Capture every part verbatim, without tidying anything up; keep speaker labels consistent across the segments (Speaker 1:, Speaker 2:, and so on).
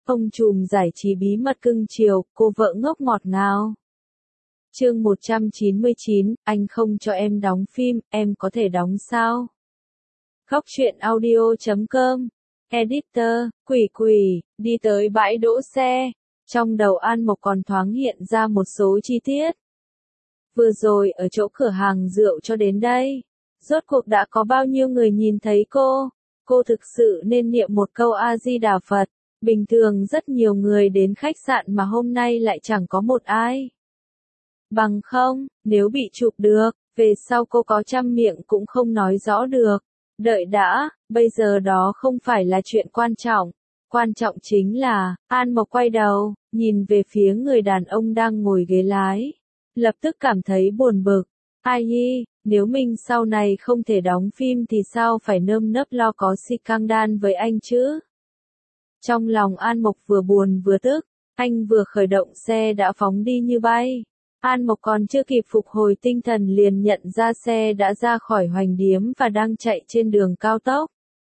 Speaker 1: Ông trùm giải trí bí mật cưng chiều, cô vợ ngốc ngọt ngào. Chương một trăm chín mươi chín, anh không cho em đóng phim, em có thể đóng sao? Góc truyện audio chấm com. Editor, Quỷ Quỷ, đi tới bãi đỗ xe. Trong đầu An Mộc còn thoáng hiện ra một số chi tiết. Vừa rồi ở chỗ cửa hàng rượu cho đến đây. Rốt cuộc đã có bao nhiêu người nhìn thấy cô? Cô thực sự nên niệm một câu A-di-đà Phật. Bình thường rất nhiều người đến khách sạn mà hôm nay lại chẳng có một ai. Bằng không, nếu bị chụp được, về sau cô có trăm miệng cũng không nói rõ được. Đợi đã, bây giờ đó không phải là chuyện quan trọng. Quan trọng chính là, An Mộc quay đầu, nhìn về phía người đàn ông đang ngồi ghế lái. Lập tức cảm thấy buồn bực. Ai hi, nếu mình sau này không thể đóng phim thì sao phải nơm nớp lo có scandal với anh chứ? Trong lòng An Mộc vừa buồn vừa tức, anh vừa khởi động xe đã phóng đi như bay. An Mộc còn chưa kịp phục hồi tinh thần liền nhận ra xe đã ra khỏi Hoành Điếm và đang chạy trên đường cao tốc.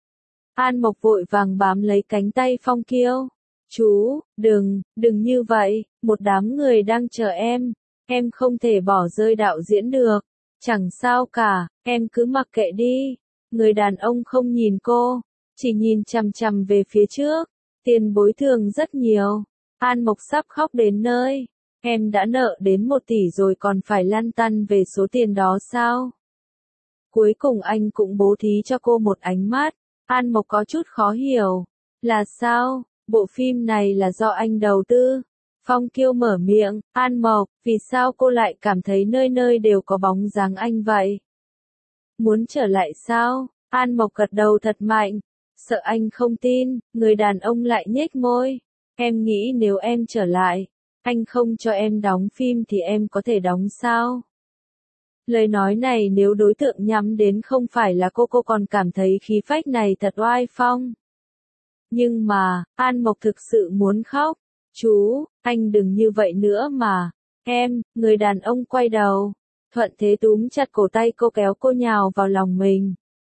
Speaker 1: An Mộc vội vàng bám lấy cánh tay Phong Kiêu. Chú, đừng, đừng như vậy, một đám người đang chờ em, em không thể bỏ rơi đạo diễn được. Chẳng sao cả, em cứ mặc kệ đi. Người đàn ông không nhìn cô, chỉ nhìn chằm chằm về phía trước. Tiền bồi thường rất nhiều. An Mộc sắp khóc đến nơi. Em đã nợ đến một tỷ rồi còn phải lăn tăn về số tiền đó sao? Cuối cùng anh cũng bố thí cho cô một ánh mắt. An Mộc có chút khó hiểu. Là sao? Bộ phim này là do anh đầu tư. Phong Kiêu mở miệng. An Mộc, vì sao cô lại cảm thấy nơi nơi đều có bóng dáng anh vậy? Muốn trở lại sao? An Mộc gật đầu thật mạnh. Sợ anh không tin, người đàn ông lại nhếch môi. Em nghĩ nếu em trở lại, anh không cho em đóng phim thì em có thể đóng sao? Lời nói này nếu đối tượng nhắm đến không phải là cô cô còn cảm thấy khí phách này thật oai phong. Nhưng mà, An Mộc thực sự muốn khóc. Chú, anh đừng như vậy nữa mà. Em, người đàn ông quay đầu. Thuận thế túm chặt cổ tay cô kéo cô nhào vào lòng mình.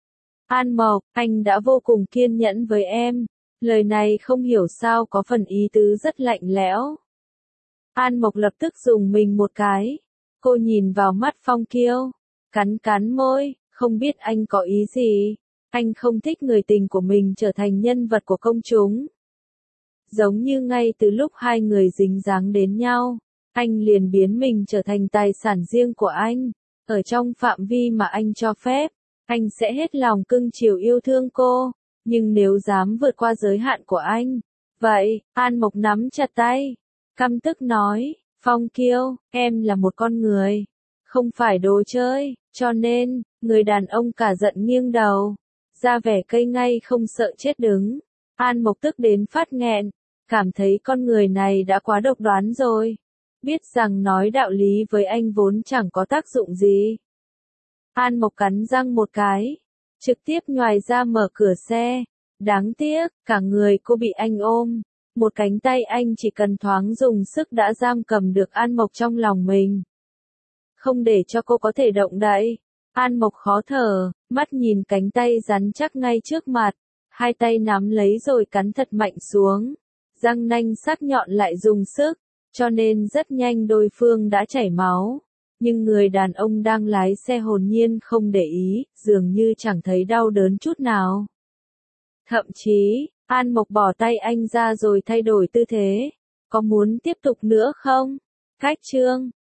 Speaker 1: An Mộc, anh đã vô cùng kiên nhẫn với em. Lời này không hiểu sao có phần ý tứ rất lạnh lẽo. An Mộc lập tức dùng mình một cái. Cô nhìn vào mắt Phong Kiêu. Cắn cắn môi, không biết anh có ý gì. Anh không thích người tình của mình trở thành nhân vật của công chúng. Giống như ngay từ lúc hai người dính dáng đến nhau, anh liền biến mình trở thành tài sản riêng của anh. Ở trong phạm vi mà anh cho phép, anh sẽ hết lòng cưng chiều yêu thương cô. Nhưng nếu dám vượt qua giới hạn của anh, vậy, An Mộc nắm chặt tay. Căm tức nói, Phong Kiêu, em là một con người, không phải đồ chơi, cho nên, người đàn ông cả giận nghiêng đầu, ra vẻ cây ngay không sợ chết đứng. An Mộc tức đến phát nghẹn, cảm thấy con người này đã quá độc đoán rồi, biết rằng nói đạo lý với anh vốn chẳng có tác dụng gì. An Mộc cắn răng một cái, trực tiếp nhoài ra mở cửa xe. Đáng tiếc, cả người cô bị anh ôm. Một cánh tay anh chỉ cần thoáng dùng sức đã giam cầm được An Mộc trong lòng mình. Không để cho cô có thể động đậy. An Mộc khó thở, mắt nhìn cánh tay rắn chắc ngay trước mặt. Hai tay nắm lấy rồi cắn thật mạnh xuống. Răng nanh sắc nhọn lại dùng sức, cho nên rất nhanh đối phương đã chảy máu. Nhưng người đàn ông đang lái xe hồn nhiên không để ý, dường như chẳng thấy đau đớn chút nào. Thậm chí, An Mộc bỏ tay anh ra rồi thay đổi tư thế. Có muốn tiếp tục nữa không? Cách chương